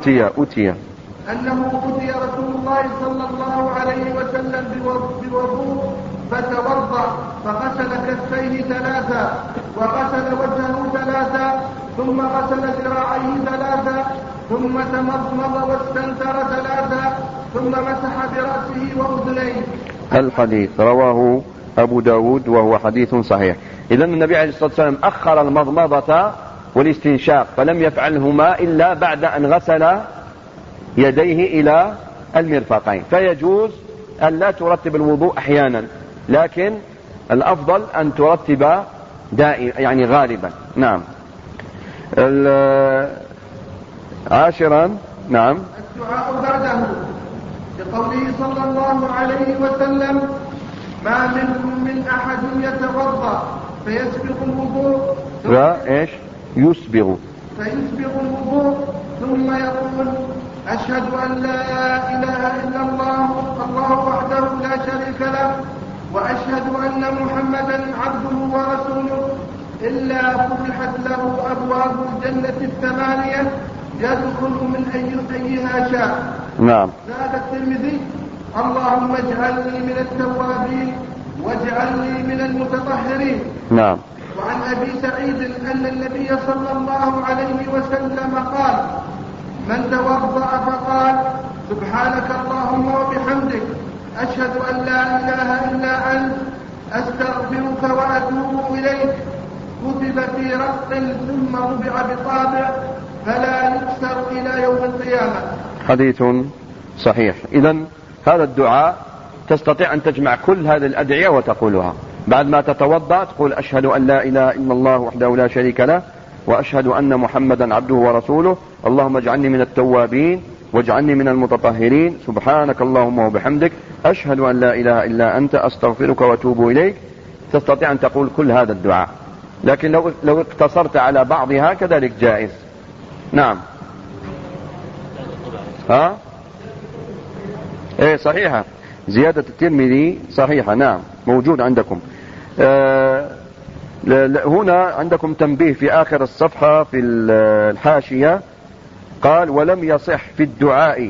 أتي رسول الله صلى الله عليه وسلم بوضوء فتوضأ فغسل كفيه 3 وغسل وجهه 3 ثم غسل ذراعيه 3 ثم تمضمض واستنثر 3 ثم مسح برأسه وأذنيه. الحديث رواه أبو داود وهو حديث صحيح. إذن النبي عليه الصلاة والسلام أخر المضمضة والاستنشاق، فلم يفعلهما إلا بعد أن غسل يديه إلى المرفقين، فيجوز أن لا ترتب الوضوء أحيانا، لكن الأفضل أن ترتب يعني غالبا. نعم. 10. نعم. الدعاء بعده، لقوله صلى الله عليه وسلم ما منكم من أحد يتوضأ فيسبغ الوضوء فيسبغ الوضوء ثم يقول أشهد أن لا إله إلا الله وحده لا شريك له وأشهد أن محمدا عبده ورسوله إلا فتحت له أبواب الجنة 8 يدخل من أيها شاء. نعم. زاد الترمذي اللهم اجعلني من التوابين واجعلني من المتطهرين. نعم. وعن أبي سعيد أن النبي صلى الله عليه وسلم قال من توضأ فقال سبحانك اللهم وبحمدك أشهد أن لا إله إلا أنت أستغفرك وأتوب إليك كتب في رق ثم ربع بطابع فلا يكسر إلى يوم القيامة. حديث صحيح. إذن هذا الدعاء تستطيع أن تجمع كل هذه الأدعية وتقولها بعد ما تتوضأ، تقول أشهد أن لا إله إلا الله وحده لا شريك له وأشهد أن محمدا عبده ورسوله اللهم اجعلني من التوابين واجعلني من المتطهرين سبحانك اللهم وبحمدك أشهد أن لا إله إلا أنت أستغفرك وأتوب إليك. تستطيع أن تقول كل هذا الدعاء، لكن لو اقتصرت على بعضها كذلك جائز. نعم. صحيحة، زيادة الترمذي صحيحة. نعم، موجود عندكم. هنا عندكم تنبيه في آخر الصفحة في الحاشية، قال ولم يصح في الدعاء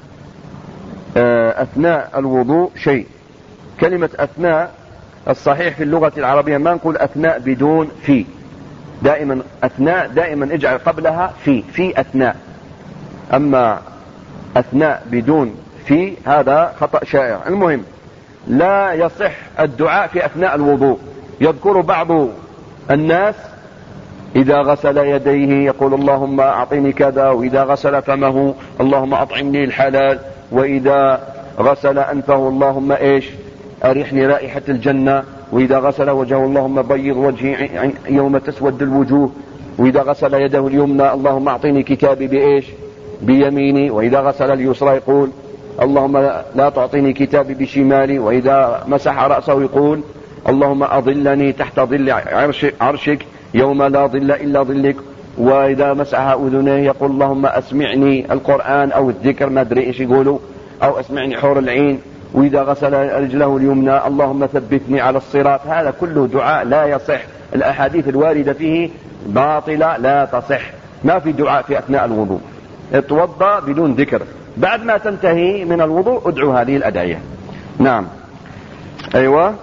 أثناء الوضوء شيء. كلمة أثناء الصحيح في اللغة العربية ما نقول أثناء بدون في، دائما أثناء دائما اجعل قبلها في أثناء، أما أثناء بدون في هذا خطأ شائع. المهم لا يصح الدعاء في أثناء الوضوء. يذكر بعض الناس إذا غسل يديه يقول اللهم أعطني كذا، وإذا غسل فمه اللهم أطعمني الحلال، وإذا غسل أنفه اللهم أريحني رائحة الجنة. وإذا غسل وجهه اللهم بيض وجهي يوم تسود الوجوه. وإذا غسل يده اليمنى اللهم أعطيني كتابي بإيش؟ بيميني. وإذا غسل اليسرى يقول اللهم لا تعطيني كتابي بشمالي. وإذا مسح رأسه يقول اللهم أظلني تحت ظل عرشك يوم لا ظل إلا ظلك. وإذا مسح أذنيه يقول اللهم أسمعني القرآن أو الذكر، ما أدري إيش يقولوا، أو أسمعني حور العين. وإذا غسل رجله اليمنى اللهم ثبتني على الصراط. هذا كله دعاء لا يصح، الأحاديث الواردة فيه باطلة لا تصح. ما في دعاء في أثناء الوضوء. اتوضأ بدون ذكر، بعد ما تنتهي من الوضوء ادعو هذه الأدعية. نعم. أيوة.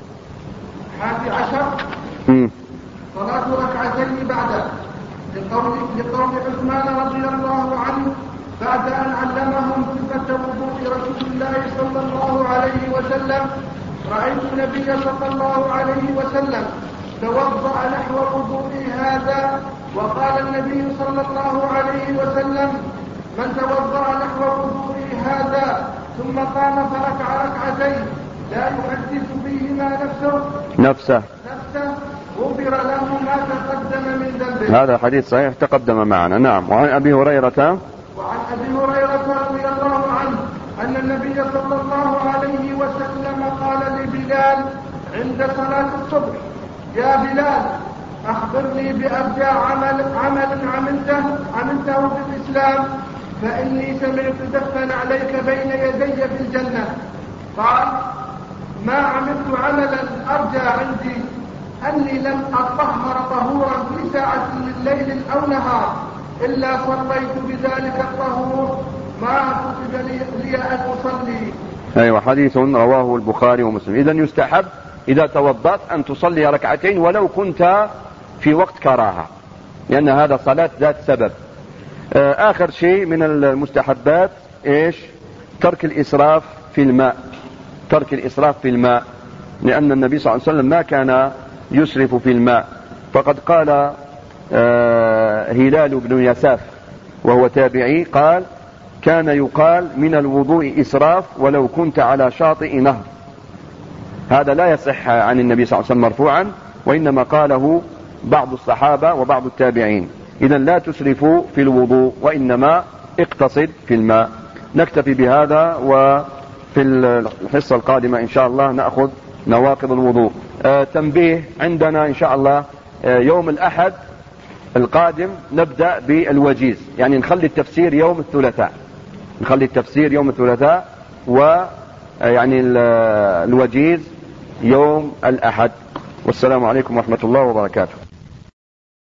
11 صلاة ركعتين بعده، لقول عثمان رضي الله عنه بعد أن علمهم صفة وضوء رسول الله صلى الله عليه وسلم: رأيت النبي صلى الله عليه وسلم توضأ نحو وضوء هذا. وقال النبي صلى الله عليه وسلم: من توضأ نحو وضوء هذا ثم قام فركع ركعتين لا يحدث فيهما نفسه غفر له ما تقدم من ذنبه. هذا حديث صحيح تقدم معنا. نعم. وعن أبي هريرة رضي الله عنه أن النبي صلى الله عليه وسلم قال لبلال عند صلاة الصبح: يا بلال أخبرني بأبدى عمل عملته في الإسلام، فإني سمعت دفا عليك بين يدي في الجنة. قال: ما عملت عملا أرجى عندي أني لم أطهر طهورا في ساعة من ليل أو نهار إلا صليت بذلك الطهور ما كتب لي أن أصلي. أيوة. حديث رواه البخاري ومسلم. إذن يستحب إذا توضأت أن تصلي ركعتين ولو كنت في وقت كراهة، لأن هذا صلاة ذات سبب. آخر شيء من المستحبات إيش؟ ترك الإسراف في الماء. ترك الإسراف في الماء، لأن النبي صلى الله عليه وسلم ما كان يسرف في الماء. فقد قال هلال بن يساف وهو تابعي قال: كان يقال من الوضوء إسراف ولو كنت على شاطئ نهر. هذا لا يصح عن النبي صلى الله عليه وسلم مرفوعا، وإنما قاله بعض الصحابة وبعض التابعين. إذن لا تسرفوا في الوضوء، وإنما اقتصد في الماء. نكتفي بهذا، وفي الحصة القادمة إن شاء الله نأخذ نواقض الوضوء. تنبيه، عندنا إن شاء الله يوم الأحد القادم نبدأ بالوجيز، يعني نخلي التفسير يوم الثلاثاء، ويعني الوجيز يوم الأحد. والسلام عليكم ورحمة الله وبركاته.